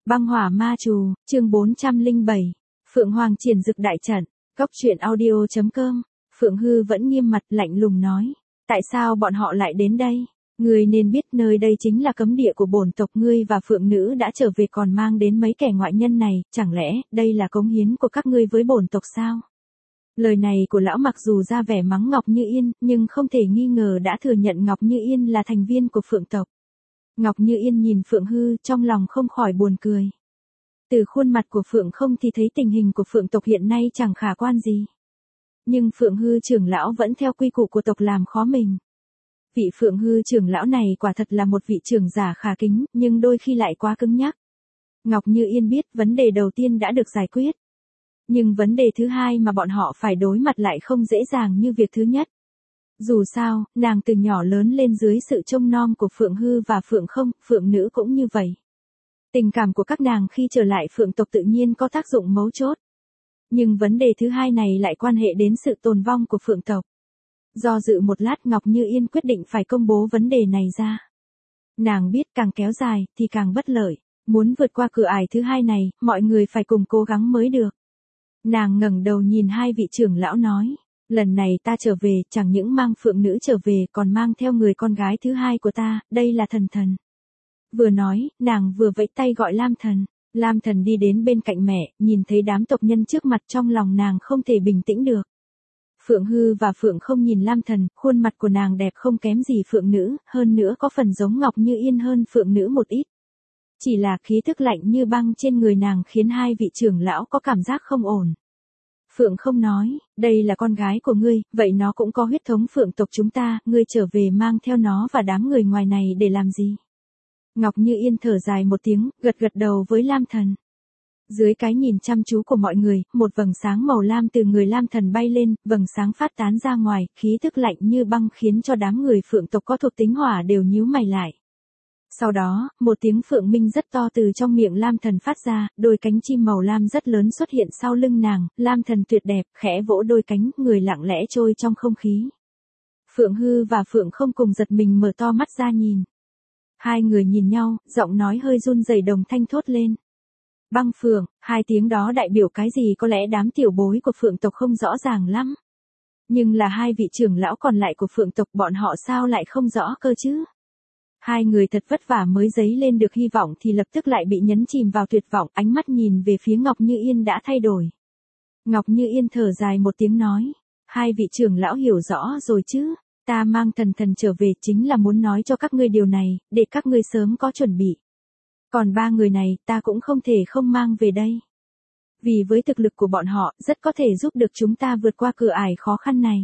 Băng hỏa ma trù, chương 407. Phượng Hoàng triển dực đại trận. Góc truyện audio.com. Phượng Hư vẫn nghiêm mặt lạnh lùng nói. Tại sao bọn họ lại đến đây? Ngươi nên biết nơi đây chính là cấm địa của bổn tộc ngươi và Phượng Nữ đã trở về còn mang đến mấy kẻ ngoại nhân này, chẳng lẽ đây là cống hiến của các ngươi với bổn tộc sao? Lời này của lão mặc dù ra vẻ mắng Ngọc Như Yên, nhưng không thể nghi ngờ đã thừa nhận Ngọc Như Yên là thành viên của Phượng tộc. Ngọc Như Yên nhìn Phượng Hư trong lòng không khỏi buồn cười. Từ khuôn mặt của Phượng không thì thấy tình hình của Phượng tộc hiện nay chẳng khả quan gì. Nhưng Phượng Hư trưởng lão vẫn theo quy củ của tộc làm khó mình. Vị Phượng Hư trưởng lão này quả thật là một vị trưởng giả khả kính, nhưng đôi khi lại quá cứng nhắc. Ngọc Như Yên biết vấn đề đầu tiên đã được giải quyết. Nhưng vấn đề thứ hai mà bọn họ phải đối mặt lại không dễ dàng như việc thứ nhất. Dù sao, nàng từ nhỏ lớn lên dưới sự trông nom của Phượng Hư và Phượng Không, Phượng Nữ cũng như vậy. Tình cảm của các nàng khi trở lại Phượng tộc tự nhiên có tác dụng mấu chốt. Nhưng vấn đề thứ hai này lại quan hệ đến sự tồn vong của Phượng tộc. Do dự một lát Ngọc Như Yên quyết định phải công bố vấn đề này ra. Nàng biết càng kéo dài thì càng bất lợi. Muốn vượt qua cửa ải thứ hai này, mọi người phải cùng cố gắng mới được. Nàng ngẩng đầu nhìn hai vị trưởng lão nói. Lần này ta trở về chẳng những mang Phượng Nữ trở về còn mang theo người con gái thứ hai của ta, đây là Thần Thần. Vừa nói, nàng vừa vẫy tay gọi Lam Thần. Lam Thần đi đến bên cạnh mẹ, nhìn thấy đám tộc nhân trước mặt trong lòng nàng không thể bình tĩnh được. Phượng Hư và Phượng Không nhìn Lam Thần, khuôn mặt của nàng đẹp không kém gì Phượng Nữ, hơn nữa có phần giống Ngọc Như Yên hơn Phượng Nữ một ít. Chỉ là khí thức lạnh như băng trên người nàng khiến hai vị trưởng lão có cảm giác không ổn. Phượng Không nói, đây là con gái của ngươi, vậy nó cũng có huyết thống Phượng tộc chúng ta, ngươi trở về mang theo nó và đám người ngoài này để làm gì? Ngọc Như Yên thở dài một tiếng, gật gật đầu với Lam Thần. Dưới cái nhìn chăm chú của mọi người, một vầng sáng màu lam từ người Lam Thần bay lên, vầng sáng phát tán ra ngoài, khí thức lạnh như băng khiến cho đám người Phượng tộc có thuộc tính hỏa đều nhíu mày lại. Sau đó, một tiếng phượng minh rất to từ trong miệng Lam Thần phát ra, đôi cánh chim màu lam rất lớn xuất hiện sau lưng nàng, Lam Thần tuyệt đẹp, khẽ vỗ đôi cánh, người lặng lẽ trôi trong không khí. Phượng Hư và Phượng Không cùng giật mình mở to mắt ra nhìn. Hai người nhìn nhau, giọng nói hơi run rẩy đồng thanh thốt lên. Băng Phượng, hai tiếng đó đại biểu cái gì có lẽ đám tiểu bối của Phượng tộc không rõ ràng lắm. Nhưng là hai vị trưởng lão còn lại của Phượng tộc bọn họ sao lại không rõ cơ chứ? Hai người thật vất vả mới dấy lên được hy vọng thì lập tức lại bị nhấn chìm vào tuyệt vọng, ánh mắt nhìn về phía Ngọc Như Yên đã thay đổi. Ngọc Như Yên thở dài một tiếng nói, hai vị trưởng lão hiểu rõ rồi chứ, ta mang Thần Thần trở về chính là muốn nói cho các ngươi điều này, để các ngươi sớm có chuẩn bị. Còn ba người này ta cũng không thể không mang về đây. Vì với thực lực của bọn họ rất có thể giúp được chúng ta vượt qua cửa ải khó khăn này.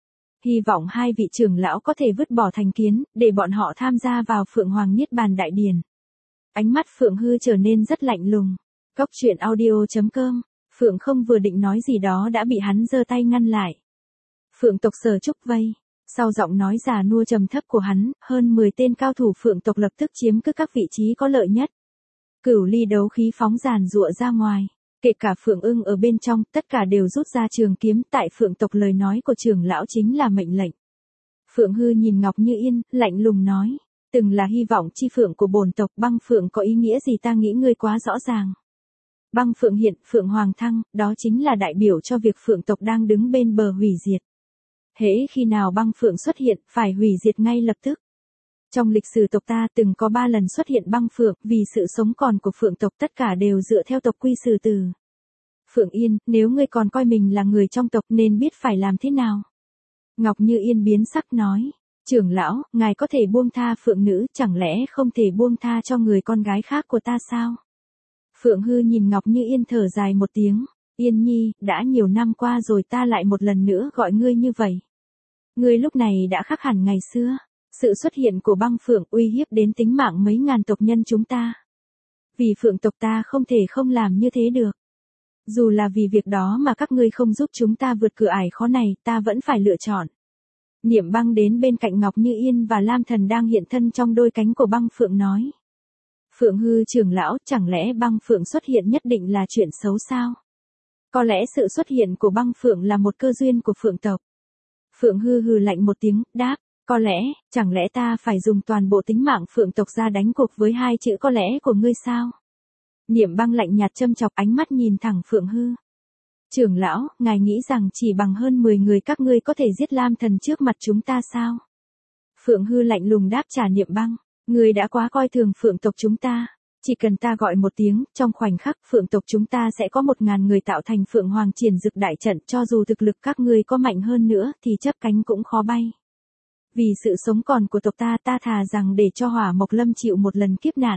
Hy vọng hai vị trưởng lão có thể vứt bỏ thành kiến, để bọn họ tham gia vào Phượng Hoàng Niết Bàn Đại Điển. Ánh mắt Phượng Hư trở nên rất lạnh lùng. Góc truyện audio.com. Phượng Không vừa định nói gì đó đã bị hắn giơ tay ngăn lại. Phượng tộc Sở Trúc vây. Sau giọng nói già nua trầm thấp của hắn, hơn 10 tên cao thủ Phượng tộc lập tức chiếm cứ các vị trí có lợi nhất. Cửu ly đấu khí phóng giàn giụa ra ngoài. Kể cả Phượng Ưng ở bên trong, tất cả đều rút ra trường kiếm, tại Phượng tộc lời nói của trưởng lão chính là mệnh lệnh. Phượng Hư nhìn Ngọc Như Yên, lạnh lùng nói, từng là hy vọng chi phượng của bổn tộc, Băng Phượng có ý nghĩa gì ta nghĩ ngươi quá rõ ràng. Băng Phượng hiện, Phượng Hoàng thăng, đó chính là đại biểu cho việc Phượng tộc đang đứng bên bờ hủy diệt. Hễ khi nào Băng Phượng xuất hiện, phải hủy diệt ngay lập tức. Trong lịch sử tộc ta từng có 3 lần xuất hiện Băng Phượng, vì sự sống còn của Phượng tộc tất cả đều dựa theo tộc quy xử tử. Phượng Yên, nếu ngươi còn coi mình là người trong tộc nên biết phải làm thế nào. Ngọc Như Yên biến sắc nói, trưởng lão, ngài có thể buông tha Phượng Nữ, chẳng lẽ không thể buông tha cho người con gái khác của ta sao? Phượng Hư nhìn Ngọc Như Yên thở dài một tiếng, Yên Nhi, đã nhiều năm qua rồi ta lại một lần nữa gọi ngươi như vậy. Ngươi lúc này đã khác hẳn ngày xưa. Sự xuất hiện của Băng Phượng uy hiếp đến tính mạng mấy ngàn tộc nhân chúng ta. Vì Phượng tộc ta không thể không làm như thế được. Dù là vì việc đó mà các ngươi không giúp chúng ta vượt cửa ải khó này, ta vẫn phải lựa chọn. Niệm Băng đến bên cạnh Ngọc Như Yên và Lam Thần đang hiện thân trong đôi cánh của Băng Phượng nói. Phượng Hư trưởng lão, chẳng lẽ Băng Phượng xuất hiện nhất định là chuyện xấu sao? Có lẽ sự xuất hiện của Băng Phượng là một cơ duyên của Phượng tộc. Phượng Hư hừ lạnh một tiếng, đáp. Có lẽ, chẳng lẽ ta phải dùng toàn bộ tính mạng Phượng tộc ra đánh cuộc với hai chữ có lẽ của ngươi sao? Niệm Băng lạnh nhạt châm chọc ánh mắt nhìn thẳng Phượng Hư. Trưởng lão, ngài nghĩ rằng chỉ bằng hơn 10 người các ngươi có thể giết Lam Thần trước mặt chúng ta sao? Phượng Hư lạnh lùng đáp trả Niệm Băng, ngươi đã quá coi thường Phượng tộc chúng ta. Chỉ cần ta gọi một tiếng, trong khoảnh khắc Phượng tộc chúng ta sẽ có 1000 người tạo thành Phượng Hoàng Triển Dực đại trận, cho dù thực lực các ngươi có mạnh hơn nữa thì chớp cánh cũng khó bay. Vì sự sống còn của tộc ta, ta thà rằng để cho Hỏa Mộc Lâm chịu một lần kiếp nạn.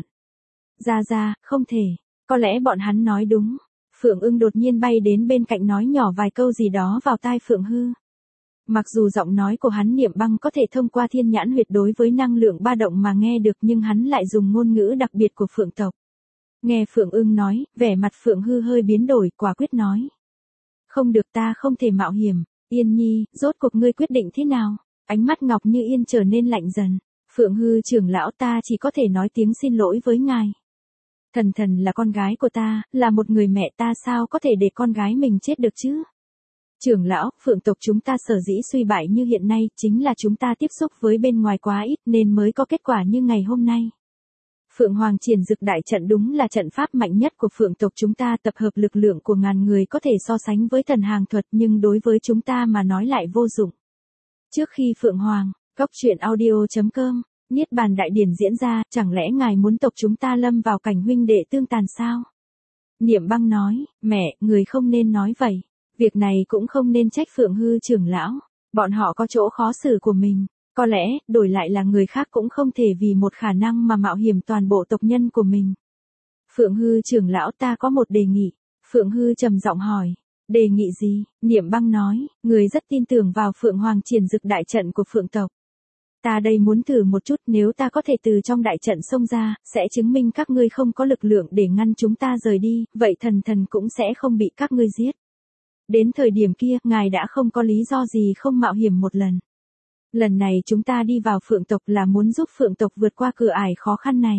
Ra, không thể, có lẽ bọn hắn nói đúng. Phượng Ưng đột nhiên bay đến bên cạnh nói nhỏ vài câu gì đó vào tai Phượng Hư. Mặc dù giọng nói của hắn Niệm Băng có thể thông qua thiên nhãn huyệt đối với năng lượng ba động mà nghe được, nhưng hắn lại dùng ngôn ngữ đặc biệt của Phượng tộc. Nghe Phượng Ưng nói, vẻ mặt Phượng Hư hơi biến đổi, quả quyết nói. Không được, ta không thể mạo hiểm. Yên Nhi, rốt cuộc ngươi quyết định thế nào? Ánh mắt Ngọc Như Yên trở nên lạnh dần. Phượng Hư trưởng lão, ta chỉ có thể nói tiếng xin lỗi với ngài. Thần Thần là con gái của ta, là một người mẹ, ta sao có thể để con gái mình chết được chứ? Trưởng lão, Phượng tộc chúng ta sở dĩ suy bại như hiện nay, chính là chúng ta tiếp xúc với bên ngoài quá ít nên mới có kết quả như ngày hôm nay. Phượng Hoàng Triển Dực đại trận đúng là trận pháp mạnh nhất của Phượng tộc chúng ta, tập hợp lực lượng của ngàn người có thể so sánh với thần hàng thuật, nhưng đối với chúng ta mà nói lại vô dụng. Trước khi Phượng Hoàng, Goctruyện.audio.com, Niết Bàn đại điển diễn ra, chẳng lẽ ngài muốn tộc chúng ta lâm vào cảnh huynh đệ tương tàn sao? Niệm Băng nói, mẹ, người không nên nói vậy. Việc này cũng không nên trách Phượng Hư trưởng lão. Bọn họ có chỗ khó xử của mình. Có lẽ, đổi lại là người khác cũng không thể vì một khả năng mà mạo hiểm toàn bộ tộc nhân của mình. Phượng Hư trưởng lão, ta có một đề nghị. Phượng Hư trầm giọng hỏi. Đề nghị gì? Niệm Băng nói, người rất tin tưởng vào Phượng Hoàng Triển Dực đại trận của Phượng tộc. Ta đây muốn thử một chút, nếu ta có thể từ trong đại trận xông ra, sẽ chứng minh các ngươi không có lực lượng để ngăn chúng ta rời đi, vậy Thần Thần cũng sẽ không bị các ngươi giết. Đến thời điểm kia, ngài đã không có lý do gì không mạo hiểm một lần. Lần này chúng ta đi vào Phượng tộc là muốn giúp Phượng tộc vượt qua cửa ải khó khăn này.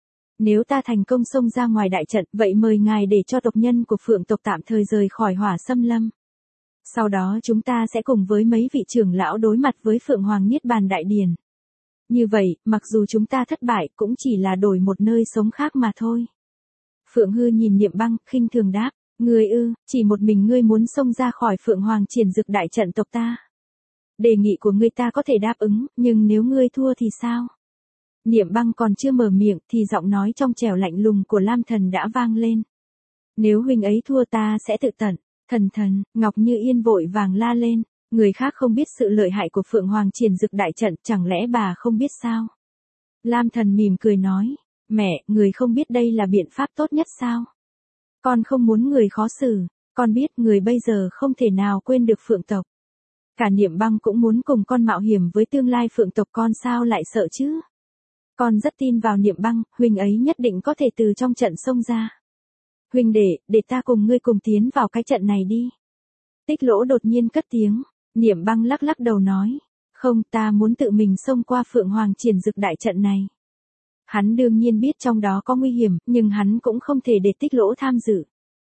Nếu ta thành công xông ra ngoài đại trận, vậy mời ngài để cho tộc nhân của Phượng tộc tạm thời rời khỏi Hỏa Xâm Lâm. Sau đó chúng ta sẽ cùng với mấy vị trưởng lão đối mặt với Phượng Hoàng Niết Bàn đại điển. Như vậy, mặc dù chúng ta thất bại, cũng chỉ là đổi một nơi sống khác mà thôi. Phượng Hư nhìn Niệm Băng, khinh thường đáp. Ngươi chỉ một mình ngươi muốn xông ra khỏi Phượng Hoàng Triển Dực đại trận tộc ta. Đề nghị của ngươi ta có thể đáp ứng, nhưng nếu ngươi thua thì sao? Niệm Băng còn chưa mở miệng thì giọng nói trong trẻo lạnh lùng của Lam Thần đã vang lên. Nếu huynh ấy thua ta sẽ tự tận. Thần, Ngọc Như Yên vội vàng la lên. Người khác không biết sự lợi hại của Phượng Hoàng Triển Dực đại trận, chẳng lẽ bà không biết sao? Lam Thần mỉm cười nói. Mẹ, người không biết đây là biện pháp tốt nhất sao? Con không muốn người khó xử, con biết người bây giờ không thể nào quên được Phượng tộc. Cả Niệm Băng cũng muốn cùng con mạo hiểm với tương lai Phượng tộc, con sao lại sợ chứ? Con rất tin vào Niệm Băng, huynh ấy nhất định có thể từ trong trận xông ra. Huynh để ta cùng ngươi cùng tiến vào cái trận này đi. Tích Lỗ đột nhiên cất tiếng, Niệm Băng lắc lắc đầu nói, không, ta muốn tự mình xông qua Phượng Hoàng Triển Dực đại trận này. Hắn đương nhiên biết trong đó có nguy hiểm, nhưng hắn cũng không thể để Tích Lỗ tham dự.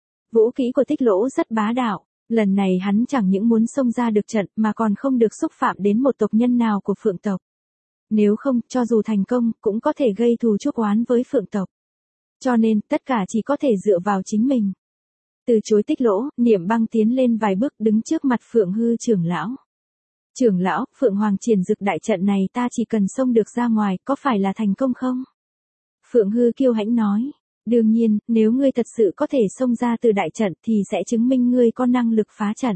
Vũ khí của Tích Lỗ rất bá đạo, lần này hắn chẳng những muốn xông ra được trận mà còn không được xúc phạm đến một tộc nhân nào của Phượng tộc. Nếu không, cho dù thành công, cũng có thể gây thù chuốc oán với Phượng tộc. Cho nên, tất cả chỉ có thể dựa vào chính mình. Từ chối Tích Lỗ, Niệm Băng tiến lên vài bước đứng trước mặt Phượng Hư trưởng lão. Trưởng lão, Phượng Hoàng Triển Dực đại trận này ta chỉ cần xông được ra ngoài, có phải là thành công không? Phượng Hư kiêu hãnh nói. Đương nhiên, nếu ngươi thật sự có thể xông ra từ đại trận thì sẽ chứng minh ngươi có năng lực phá trận.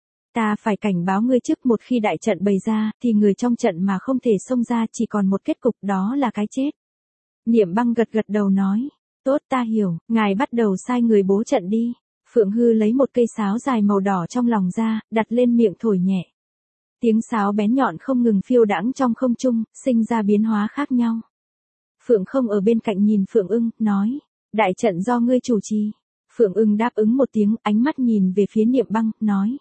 Ta phải cảnh báo ngươi trước, một khi đại trận bày ra, thì người trong trận mà không thể xông ra chỉ còn một kết cục, đó là cái chết. Niệm Băng gật gật đầu nói. Tốt, ta hiểu, ngài bắt đầu sai người bố trận đi. Phượng Hư lấy một cây sáo dài màu đỏ trong lòng ra, đặt lên miệng thổi nhẹ. Tiếng sáo bén nhọn không ngừng phiêu đãng trong không trung, sinh ra biến hóa khác nhau. Phượng Không ở bên cạnh nhìn Phượng Ưng, nói. Đại trận do ngươi chủ trì. Phượng Ưng đáp ứng một tiếng, ánh mắt nhìn về phía Niệm Băng, nói.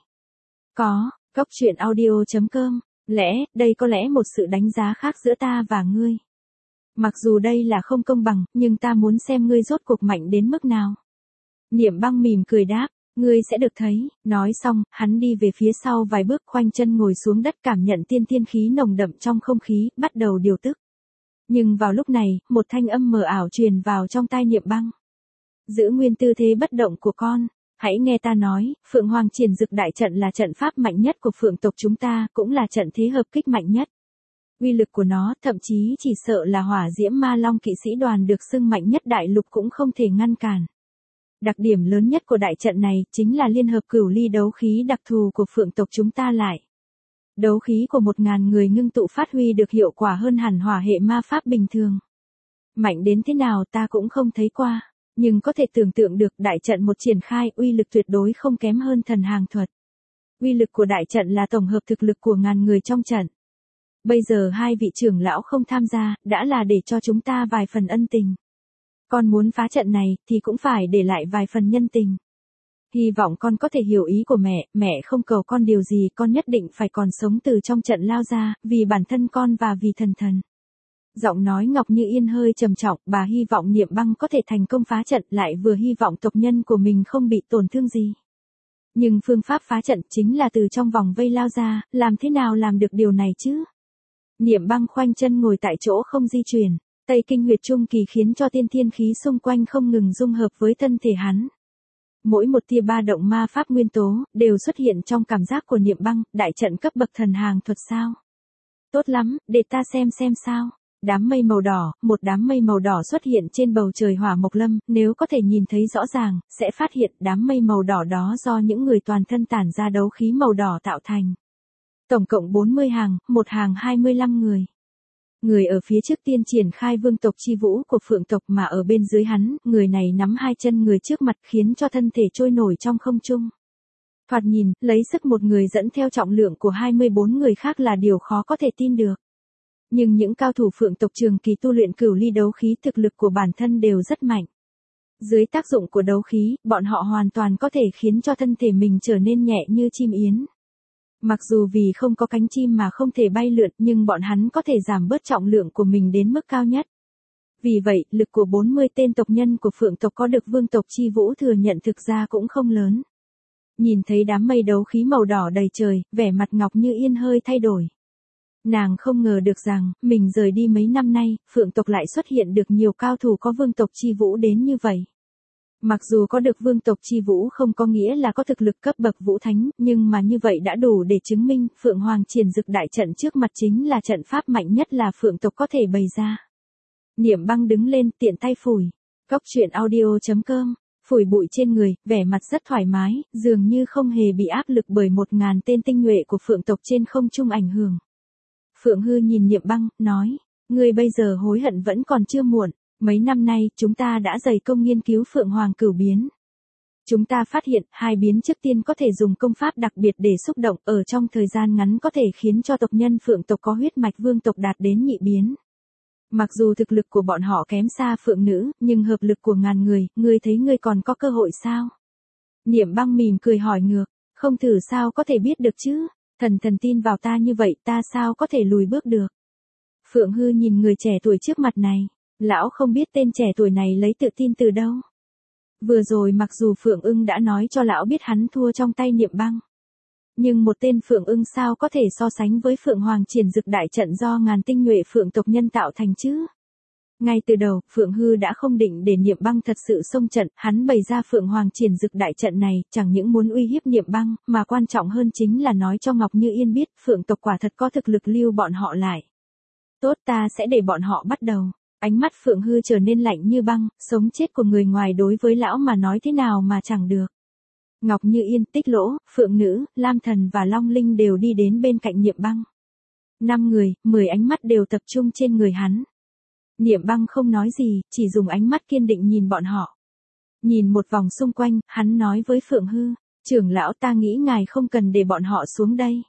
Có, Goctruyện.audio.com, đây có lẽ một sự đánh giá khác giữa ta và ngươi. Mặc dù đây là không công bằng, nhưng ta muốn xem ngươi rốt cuộc mạnh đến mức nào. Niệm Băng mỉm cười đáp, ngươi sẽ được thấy. Nói xong, hắn đi về phía sau vài bước, khoanh chân ngồi xuống đất, cảm nhận tiên khí nồng đậm trong không khí, bắt đầu điều tức. Nhưng vào lúc này, một thanh âm mờ ảo truyền vào trong tai Niệm Băng. Giữ nguyên tư thế bất động của con. Hãy nghe ta nói, Phượng Hoàng Triển Dực Đại Trận là trận pháp mạnh nhất của Phượng tộc chúng ta, cũng là trận thế hợp kích mạnh nhất. Uy lực của nó, thậm chí chỉ sợ là Hỏa Diễm Ma Long kỵ sĩ đoàn được xưng mạnh nhất đại lục cũng không thể ngăn cản. Đặc điểm lớn nhất của đại trận này chính là liên hợp cửu ly đấu khí đặc thù của Phượng tộc chúng ta lại. Đấu khí của 1000 người ngưng tụ phát huy được hiệu quả hơn hẳn hỏa hệ ma pháp bình thường. Mạnh đến thế nào ta cũng không thấy qua, nhưng có thể tưởng tượng được đại trận một triển khai uy lực tuyệt đối không kém hơn thần hàng thuật. Uy lực của đại trận là tổng hợp thực lực của ngàn người trong trận. Bây giờ hai vị trưởng lão không tham gia, đã là để cho chúng ta vài phần ân tình. Con muốn phá trận này thì cũng phải để lại vài phần nhân tình. Hy vọng con có thể hiểu ý của mẹ không cầu con điều gì, con nhất định phải còn sống từ trong trận lao ra, vì bản thân con và vì thần. Giọng nói Ngọc Như Yên hơi trầm trọng, bà hy vọng Niệm Băng có thể thành công phá trận, lại vừa hy vọng tộc nhân của mình không bị tổn thương gì. Nhưng phương pháp phá trận chính là từ trong vòng vây lao ra, làm thế nào làm được điều này chứ? Niệm Băng khoanh chân ngồi tại chỗ không di chuyển, Tây Kinh huyệt trung kỳ khiến cho tiên thiên khí xung quanh không ngừng dung hợp với thân thể hắn. Mỗi một tia ba động ma pháp nguyên tố, đều xuất hiện trong cảm giác của Niệm Băng, đại trận cấp bậc thần hàng thuật sao? Tốt lắm, để ta xem sao. Đám mây màu đỏ, một đám mây màu đỏ xuất hiện trên bầu trời Hỏa Mộc Lâm, nếu có thể nhìn thấy rõ ràng, sẽ phát hiện đám mây màu đỏ đó do những người toàn thân tản ra đấu khí màu đỏ tạo thành. Tổng cộng 40 hàng, một hàng 25 người. Người ở phía trước tiên triển khai vương tộc chi vũ của Phượng tộc, mà ở bên dưới hắn, người này nắm hai chân người trước mặt khiến cho thân thể trôi nổi trong không trung. Thoạt nhìn, lấy sức một người dẫn theo trọng lượng của 24 người khác là điều khó có thể tin được. Nhưng những cao thủ Phượng tộc trường kỳ tu luyện cửu ly đấu khí, thực lực của bản thân đều rất mạnh. Dưới tác dụng của đấu khí, bọn họ hoàn toàn có thể khiến cho thân thể mình trở nên nhẹ như chim yến. Mặc dù vì không có cánh chim mà không thể bay lượn, nhưng bọn hắn có thể giảm bớt trọng lượng của mình đến mức cao nhất. Vì vậy, lực của 40 tên tộc nhân của Phượng tộc có được vương tộc chi vũ thừa nhận thực ra cũng không lớn. Nhìn thấy đám mây đấu khí màu đỏ đầy trời, vẻ mặt Ngọc Như Yên hơi thay đổi. Nàng không ngờ được rằng, mình rời đi mấy năm nay, Phượng tộc lại xuất hiện được nhiều cao thủ có vương tộc chi vũ đến như vậy. Mặc dù có được vương tộc chi vũ không có nghĩa là có thực lực cấp bậc vũ thánh, nhưng mà như vậy đã đủ để chứng minh Phượng Hoàng Triển Dực Đại Trận trước mặt chính là trận pháp mạnh nhất là Phượng tộc có thể bày ra. Niệm Băng đứng lên tiện tay phủi. Góc truyện audio.com, phủi bụi trên người, vẻ mặt rất thoải mái, dường như không hề bị áp lực bởi 1000 tên tinh nhuệ của Phượng tộc trên không trung ảnh hưởng. Phượng Hư nhìn Niệm Băng, nói, ngươi bây giờ hối hận vẫn còn chưa muộn. Mấy năm nay, chúng ta đã dày công nghiên cứu Phượng Hoàng cửu biến. Chúng ta phát hiện, hai biến trước tiên có thể dùng công pháp đặc biệt để xúc động, ở trong thời gian ngắn có thể khiến cho tộc nhân Phượng tộc có huyết mạch vương tộc đạt đến nhị biến. Mặc dù thực lực của bọn họ kém xa Phượng nữ, nhưng hợp lực của ngàn người, ngươi thấy ngươi còn có cơ hội sao? Niệm Băng mỉm cười hỏi ngược, không thử sao có thể biết được chứ? Thần tin vào ta như vậy, ta sao có thể lùi bước được? Phượng Hư nhìn người trẻ tuổi trước mặt này. Lão không biết tên trẻ tuổi này lấy tự tin từ đâu. Vừa rồi mặc dù Phượng Ưng đã nói cho lão biết hắn thua trong tay Niệm Băng. Nhưng một tên Phượng Ưng sao có thể so sánh với Phượng Hoàng Triển Dực Đại Trận do ngàn tinh nhuệ Phượng tộc nhân tạo thành chứ? Ngay từ đầu, Phượng Hư đã không định để Niệm Băng thật sự xông trận, hắn bày ra Phượng Hoàng Triển Dực Đại Trận này, chẳng những muốn uy hiếp Niệm Băng, mà quan trọng hơn chính là nói cho Ngọc Như Yên biết, Phượng tộc quả thật có thực lực lưu bọn họ lại. Tốt, ta sẽ để bọn họ bắt đầu. Ánh mắt Phượng Hư trở nên lạnh như băng, sống chết của người ngoài đối với lão mà nói thế nào mà chẳng được. Ngọc Như Yên, Tích Lỗ, Phượng Nữ, Lam Thần và Long Linh đều đi đến bên cạnh Niệm Băng. 5 người, 10 ánh mắt đều tập trung trên người hắn. Niệm Băng không nói gì, chỉ dùng ánh mắt kiên định nhìn bọn họ. Nhìn một vòng xung quanh, hắn nói với Phượng Hư, trưởng lão ta nghĩ ngài không cần để bọn họ xuống đây.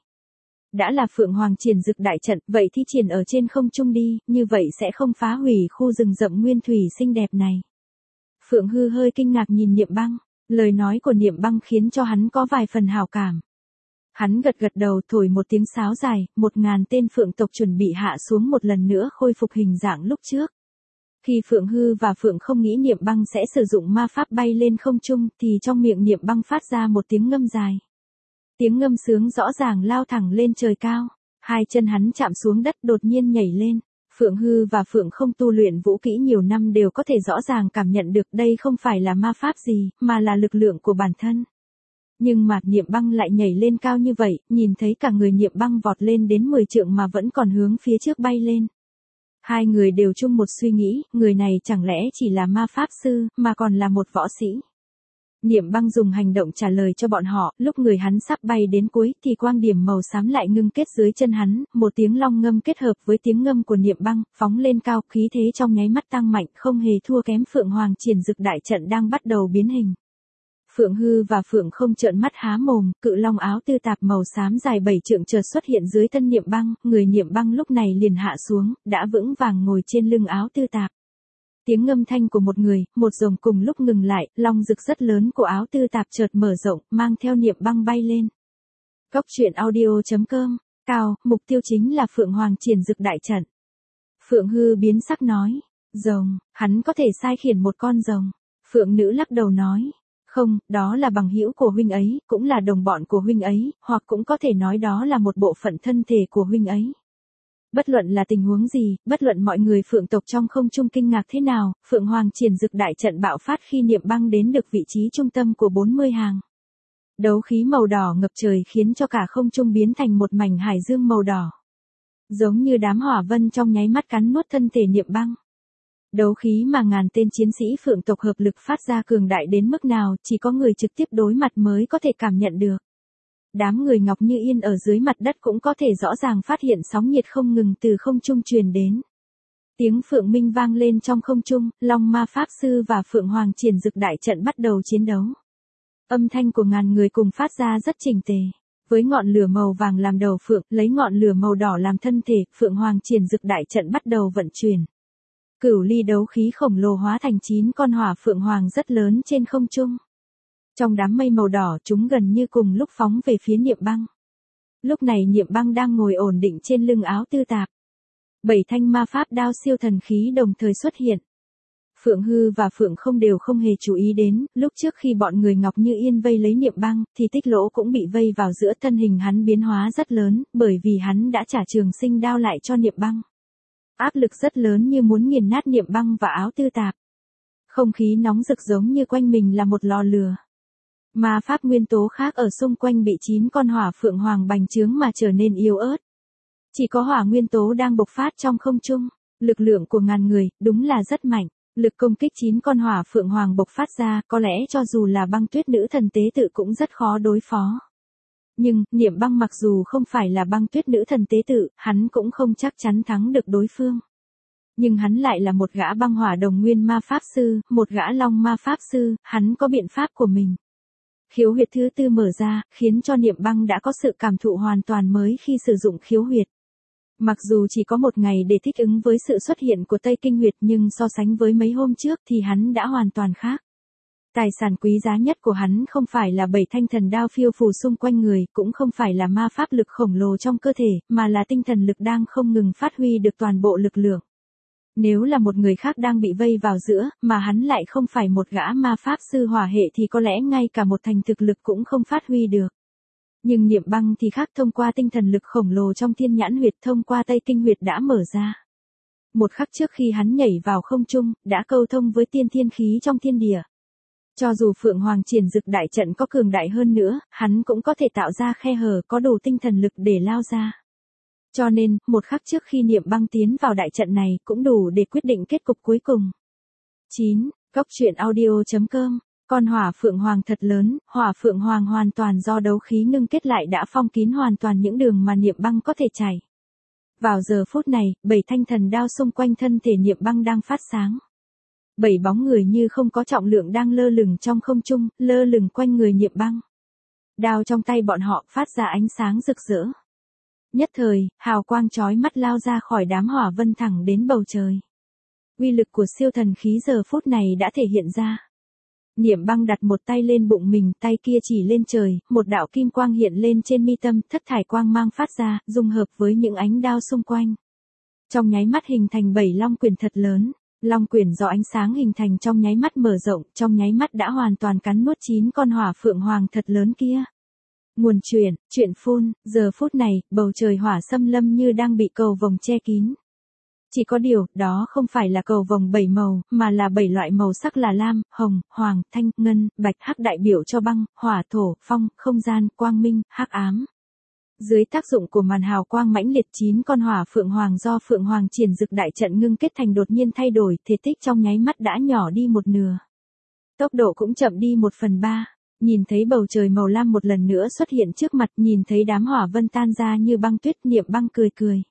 Đã là Phượng Hoàng Triển Dực Đại Trận, vậy thì triển ở trên không trung đi, như vậy sẽ không phá hủy khu rừng rậm nguyên thủy xinh đẹp này. Phượng Hư hơi kinh ngạc nhìn Niệm Băng, lời nói của Niệm Băng khiến cho hắn có vài phần hảo cảm. Hắn gật đầu thổi một tiếng sáo dài, 1000 tên Phượng tộc chuẩn bị hạ xuống một lần nữa khôi phục hình dạng lúc trước. Khi Phượng Hư và Phượng không nghĩ Niệm Băng sẽ sử dụng ma pháp bay lên không trung, thì trong miệng Niệm Băng phát ra một tiếng ngâm dài. Tiếng ngâm sướng rõ ràng lao thẳng lên trời cao, hai chân hắn chạm xuống đất đột nhiên nhảy lên. Phượng Hư và Phượng Không tu luyện vũ kỹ nhiều năm đều có thể rõ ràng cảm nhận được đây không phải là ma pháp gì, mà là lực lượng của bản thân. Nhưng mà Niệm Băng lại nhảy lên cao như vậy, nhìn thấy cả người Niệm Băng vọt lên đến 10 trượng mà vẫn còn hướng phía trước bay lên. Hai người đều chung một suy nghĩ, người này chẳng lẽ chỉ là ma pháp sư, mà còn là một võ sĩ. Niệm Băng dùng hành động trả lời cho bọn họ, lúc người hắn sắp bay đến cuối thì quang điểm màu xám lại ngưng kết dưới chân hắn, một tiếng long ngâm kết hợp với tiếng ngâm của Niệm Băng, phóng lên cao, khí thế trong nháy mắt tăng mạnh, không hề thua kém Phượng Hoàng Triển Dực đại trận đang bắt đầu biến hình. Phượng Hư và Phượng Không trợn mắt há mồm, cự long áo tư tạp màu xám dài 7 trượng chợt xuất hiện dưới thân Niệm Băng, người Niệm Băng lúc này liền hạ xuống, đã vững vàng ngồi trên lưng áo tư tạp. Tiếng ngâm thanh của một người, một rồng cùng lúc ngừng lại, long rực rất lớn của áo tư tạp chợt mở rộng, mang theo Niệm Băng bay lên. Góc truyện audio.com, cao, mục tiêu chính là Phượng Hoàng Triển Dực đại trận. Phượng Hư biến sắc nói, rồng, hắn có thể sai khiển một con rồng. Phượng Nữ lắc đầu nói, không, đó là bằng hữu của huynh ấy, cũng là đồng bọn của huynh ấy, hoặc cũng có thể nói đó là một bộ phận thân thể của huynh ấy. Bất luận là tình huống gì, bất luận mọi người Phượng tộc trong không trung kinh ngạc thế nào, Phượng Hoàng Triển Dực đại trận bạo phát khi Niệm Băng đến được vị trí trung tâm của 40 hàng. Đấu khí màu đỏ ngập trời khiến cho cả không trung biến thành một mảnh hải dương màu đỏ. Giống như đám hỏa vân trong nháy mắt cắn nuốt thân thể Niệm Băng. Đấu khí mà ngàn tên chiến sĩ Phượng tộc hợp lực phát ra cường đại đến mức nào, chỉ có người trực tiếp đối mặt mới có thể cảm nhận được. Đám người Ngọc Như Yên ở dưới mặt đất cũng có thể rõ ràng phát hiện sóng nhiệt không ngừng từ không trung truyền đến. Tiếng Phượng Minh vang lên trong không trung, Long Ma Pháp Sư và Phượng Hoàng Triển Dực đại trận bắt đầu chiến đấu. Âm thanh của ngàn người cùng phát ra rất chỉnh tề. Với ngọn lửa màu vàng làm đầu phượng, lấy ngọn lửa màu đỏ làm thân thể, Phượng Hoàng Triển Dực đại trận bắt đầu vận chuyển. Cửu ly đấu khí khổng lồ hóa thành 9 con hỏa phượng hoàng rất lớn trên không trung. Trong đám mây màu đỏ chúng gần như cùng lúc phóng về phía Niệm Băng. Lúc này Niệm Băng đang ngồi ổn định trên lưng áo tư tạp. 7 thanh ma pháp đao siêu thần khí đồng thời xuất hiện. Phượng Hư và Phượng Không đều không hề chú ý đến, lúc trước khi bọn người Ngọc Như Yên vây lấy Niệm Băng, thì Tích Lỗ cũng bị vây vào giữa, thân hình hắn biến hóa rất lớn, bởi vì hắn đã trả Trường Sinh đao lại cho Niệm Băng. Áp lực rất lớn như muốn nghiền nát Niệm Băng và áo tư tạp. Không khí nóng rực giống như quanh mình là một lò lửa. Ma pháp nguyên tố khác ở xung quanh bị 9 con hỏa phượng hoàng bành trướng mà trở nên yếu ớt. Chỉ có hỏa nguyên tố đang bộc phát trong không trung. Lực lượng của ngàn người, đúng là rất mạnh. Lực công kích 9 con hỏa phượng hoàng bộc phát ra, có lẽ cho dù là Băng Tuyết nữ thần tế tự cũng rất khó đối phó. Nhưng, Niệm Băng mặc dù không phải là Băng Tuyết nữ thần tế tự, hắn cũng không chắc chắn thắng được đối phương. Nhưng hắn lại là một gã băng hỏa đồng nguyên ma pháp sư, một gã long ma pháp sư, hắn có biện pháp của mình. Khiếu huyệt thứ 4 mở ra, khiến cho Niệm Băng đã có sự cảm thụ hoàn toàn mới khi sử dụng khiếu huyệt. Mặc dù chỉ có một ngày để thích ứng với sự xuất hiện của Tây Kinh huyệt, nhưng so sánh với mấy hôm trước thì hắn đã hoàn toàn khác. Tài sản quý giá nhất của hắn không phải là 7 thanh thần đao phiêu phù xung quanh người, cũng không phải là ma pháp lực khổng lồ trong cơ thể, mà là tinh thần lực đang không ngừng phát huy được toàn bộ lực lượng. Nếu là một người khác đang bị vây vào giữa, mà hắn lại không phải một gã ma pháp sư hỏa hệ thì có lẽ ngay cả một thành thực lực cũng không phát huy được. Nhưng Niệm Băng thì khác, thông qua tinh thần lực khổng lồ trong thiên nhãn huyệt, thông qua Tây Kinh huyệt đã mở ra. Một khắc trước khi hắn nhảy vào không trung, đã câu thông với tiên thiên khí trong thiên địa. Cho dù Phượng Hoàng Triển Dực đại trận có cường đại hơn nữa, hắn cũng có thể tạo ra khe hở, có đủ tinh thần lực để lao ra. Cho nên, một khắc trước khi Niệm Băng tiến vào đại trận này, cũng đủ để quyết định kết cục cuối cùng. 9. Góc truyện audio.com. Con hỏa phượng hoàng thật lớn, hỏa phượng hoàng hoàn toàn do đấu khí ngưng kết lại đã phong kín hoàn toàn những đường mà Niệm Băng có thể chảy. Vào giờ phút này, 7 thanh thần đao xung quanh thân thể Niệm Băng đang phát sáng. 7 bóng người như không có trọng lượng đang lơ lửng trong không trung, lơ lửng quanh người Niệm Băng. Đao trong tay bọn họ phát ra ánh sáng rực rỡ. Nhất thời, hào quang chói mắt lao ra khỏi đám hỏa vân thẳng đến bầu trời. Uy lực của siêu thần khí giờ phút này đã thể hiện ra. Niệm Băng đặt một tay lên bụng mình, tay kia chỉ lên trời, một đạo kim quang hiện lên trên mi tâm, thất thải quang mang phát ra, dung hợp với những ánh đao xung quanh. Trong nháy mắt hình thành 7 long quyển thật lớn. Long quyển do ánh sáng hình thành trong nháy mắt mở rộng, trong nháy mắt đã hoàn toàn cắn nuốt 9 con hỏa phượng hoàng thật lớn kia. Nguồn chuyện phun, giờ phút này, bầu trời hỏa xâm lâm như đang bị cầu vồng che kín. Chỉ có điều, đó không phải là cầu vồng 7 màu, mà là 7 loại màu sắc là lam, hồng, hoàng, thanh, ngân, bạch, hắc đại biểu cho băng, hỏa, thổ, phong, không gian, quang minh, hắc ám. Dưới tác dụng của màn hào quang mãnh liệt, 9 con hỏa phượng hoàng do Phượng Hoàng Triển Dực đại trận ngưng kết thành đột nhiên thay đổi, thể tích trong nháy mắt đã nhỏ đi một nửa. Tốc độ cũng chậm đi 1/3. Nhìn thấy bầu trời màu lam một lần nữa xuất hiện trước mặt, nhìn thấy đám hỏa vân tan ra như băng tuyết, Niệm Băng cười cười.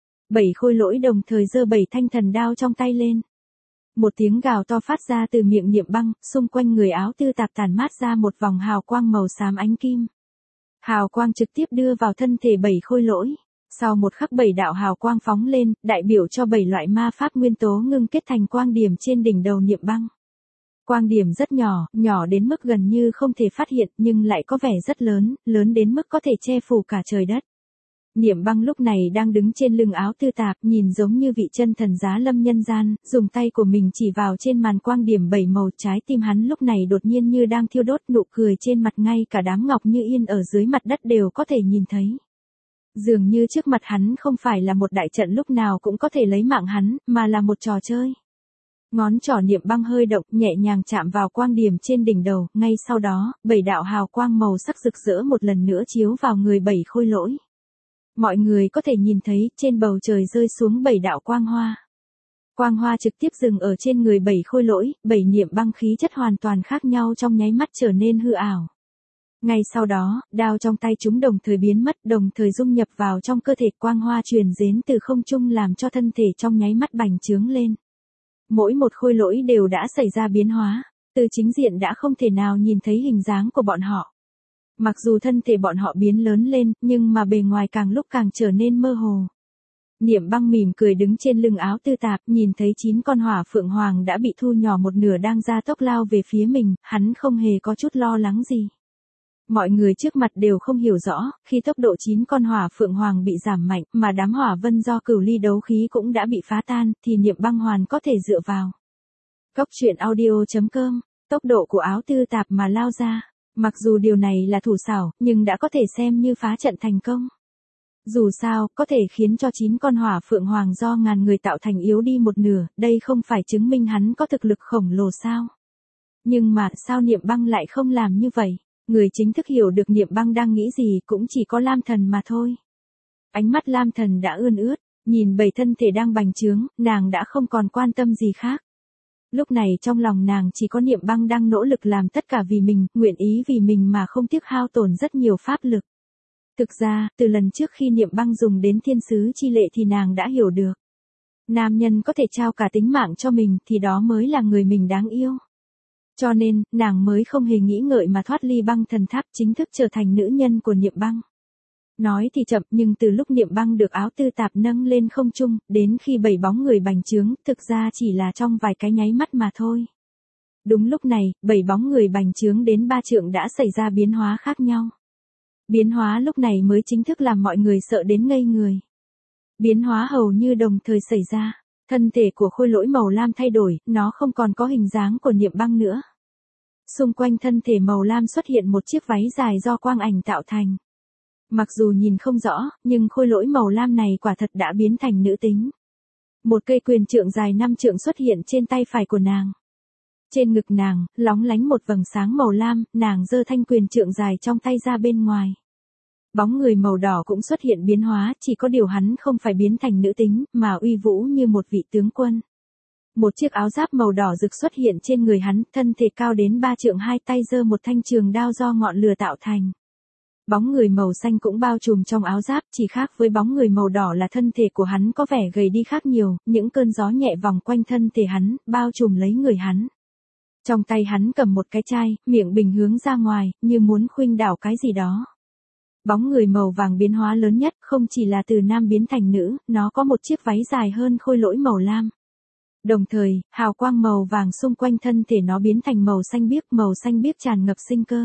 7 khôi lỗi đồng thời giơ 7 thanh thần đao trong tay lên. Một tiếng gào to phát ra từ miệng Niệm Băng, xung quanh người áo tư tạp tàn mát ra một vòng hào quang màu xám ánh kim. Hào quang trực tiếp đưa vào thân thể 7 khôi lỗi. Sau một khắc 7 đạo hào quang phóng lên, đại biểu cho 7 loại ma pháp nguyên tố ngưng kết thành quang điểm trên đỉnh đầu Niệm Băng. Quang điểm rất nhỏ, nhỏ đến mức gần như không thể phát hiện nhưng lại có vẻ rất lớn, lớn đến mức có thể che phủ cả trời đất. Niệm Băng lúc này đang đứng trên lưng áo tư tạp, nhìn giống như vị chân thần giá lâm nhân gian, dùng tay của mình chỉ vào trên màn quang điểm 7 màu, trái tim hắn lúc này đột nhiên như đang thiêu đốt, nụ cười trên mặt ngay cả đám ngọc như yên ở dưới mặt đất đều có thể nhìn thấy. Dường như trước mặt hắn không phải là một đại trận lúc nào cũng có thể lấy mạng hắn, mà là một trò chơi. Ngón trỏ Niệm Băng hơi động, nhẹ nhàng chạm vào quang điểm trên đỉnh đầu, ngay sau đó, 7 đạo hào quang màu sắc rực rỡ một lần nữa chiếu vào người 7 khôi lỗi. Mọi người có thể nhìn thấy, trên bầu trời rơi xuống 7 đạo quang hoa. Quang hoa trực tiếp dừng ở trên người 7 khôi lỗi, 7 Niệm Băng khí chất hoàn toàn khác nhau trong nháy mắt trở nên hư ảo. Ngay sau đó, đao trong tay chúng đồng thời biến mất, đồng thời dung nhập vào trong cơ thể, quang hoa truyền đến từ không trung làm cho thân thể trong nháy mắt bành trướng lên. Mỗi một khôi lỗi đều đã xảy ra biến hóa, từ chính diện đã không thể nào nhìn thấy hình dáng của bọn họ. Mặc dù thân thể bọn họ biến lớn lên, nhưng mà bề ngoài càng lúc càng trở nên mơ hồ. Niệm Băng mỉm cười đứng trên lưng áo tư tạp, nhìn thấy 9 con hỏa phượng hoàng đã bị thu nhỏ một nửa đang ra tốc lao về phía mình, hắn không hề có chút lo lắng gì. Mọi người trước mặt đều không hiểu rõ, khi tốc độ 9 con hỏa phượng hoàng bị giảm mạnh, mà đám hỏa vân do cửu ly đấu khí cũng đã bị phá tan, thì Niệm Băng hoàn có thể dựa vào Cốc truyện audio.com, tốc độ của áo tư tạp mà lao ra. Mặc dù điều này là thủ xảo, nhưng đã có thể xem như phá trận thành công. Dù sao, có thể khiến cho 9 con hỏa phượng hoàng do ngàn người tạo thành yếu đi một nửa, đây không phải chứng minh hắn có thực lực khổng lồ sao? Nhưng mà, sao Niệm Băng lại không làm như vậy? Người chính thức hiểu được Niệm Băng đang nghĩ gì cũng chỉ có Lam Thần mà thôi. Ánh mắt Lam Thần đã ươn ướt, nhìn 7 thân thể đang bành trướng, nàng đã không còn quan tâm gì khác. Lúc này trong lòng nàng chỉ có Niệm Băng đang nỗ lực làm tất cả vì mình, nguyện ý vì mình mà không tiếc hao tổn rất nhiều pháp lực. Thực ra, từ lần trước khi Niệm Băng dùng đến thiên sứ chi lệ thì nàng đã hiểu được. Nam nhân có thể trao cả tính mạng cho mình thì đó mới là người mình đáng yêu. Cho nên, nàng mới không hề nghĩ ngợi mà thoát ly băng thần tháp, chính thức trở thành nữ nhân của Niệm Băng. Nói thì chậm, nhưng từ lúc Niệm Băng được áo tư tạp nâng lên không trung, đến khi 7 bóng người bành trướng, thực ra chỉ là trong vài cái nháy mắt mà thôi. Đúng lúc này, 7 bóng người bành trướng đến 3 trượng đã xảy ra biến hóa khác nhau. Biến hóa lúc này mới chính thức làm mọi người sợ đến ngây người. Biến hóa hầu như đồng thời xảy ra. Thân thể của khôi lỗi màu lam thay đổi, nó không còn có hình dáng của Niệm Băng nữa. Xung quanh thân thể màu lam xuất hiện một chiếc váy dài do quang ảnh tạo thành. Mặc dù nhìn không rõ, nhưng khôi lỗi màu lam này quả thật đã biến thành nữ tính. Một cây quyền trượng dài 5 trượng xuất hiện trên tay phải của nàng. Trên ngực nàng, lóng lánh một vầng sáng màu lam, nàng giơ thanh quyền trượng dài trong tay ra bên ngoài. Bóng người màu đỏ cũng xuất hiện biến hóa, chỉ có điều hắn không phải biến thành nữ tính, mà uy vũ như một vị tướng quân. Một chiếc áo giáp màu đỏ rực xuất hiện trên người hắn, thân thể cao đến 3 trượng, hai tay giơ một thanh trường đao do ngọn lửa tạo thành. Bóng người màu xanh cũng bao trùm trong áo giáp, chỉ khác với bóng người màu đỏ là thân thể của hắn có vẻ gầy đi khác nhiều, những cơn gió nhẹ vòng quanh thân thể hắn, bao trùm lấy người hắn. Trong tay hắn cầm một cái chai, miệng bình hướng ra ngoài, như muốn khuynh đảo cái gì đó. Bóng người màu vàng biến hóa lớn nhất, không chỉ là từ nam biến thành nữ, nó có một chiếc váy dài hơn khôi lỗi màu lam. Đồng thời, hào quang màu vàng xung quanh thân thể nó biến thành màu xanh biếc tràn ngập sinh cơ.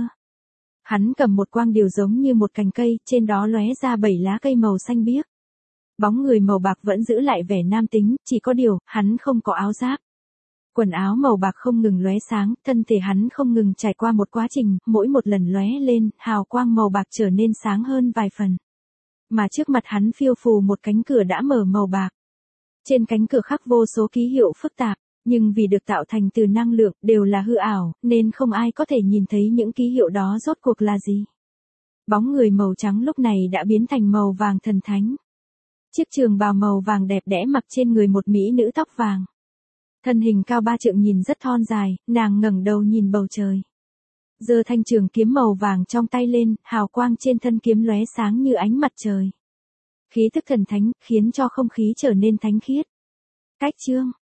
Hắn cầm một quang điều giống như một cành cây, trên đó lóe ra 7 lá cây màu xanh biếc. Bóng người màu bạc vẫn giữ lại vẻ nam tính, chỉ có điều, hắn không có áo giáp. Quần áo màu bạc không ngừng lóe sáng, thân thể hắn không ngừng trải qua một quá trình, mỗi một lần lóe lên, hào quang màu bạc trở nên sáng hơn vài phần. Mà trước mặt hắn phiêu phù một cánh cửa đã mở màu bạc. Trên cánh cửa khắc vô số ký hiệu phức tạp, nhưng vì được tạo thành từ năng lượng đều là hư ảo, nên không ai có thể nhìn thấy những ký hiệu đó rốt cuộc là gì. Bóng người màu trắng lúc này đã biến thành màu vàng thần thánh. Chiếc trường bào màu vàng đẹp đẽ mặc trên người một mỹ nữ tóc vàng. Thân hình cao 3 trượng nhìn rất thon dài, nàng ngẩng đầu nhìn bầu trời. Giơ thanh trường kiếm màu vàng trong tay lên, hào quang trên thân kiếm lóe sáng như ánh mặt trời. Khí thức thần thánh khiến cho không khí trở nên thánh khiết. Cách chương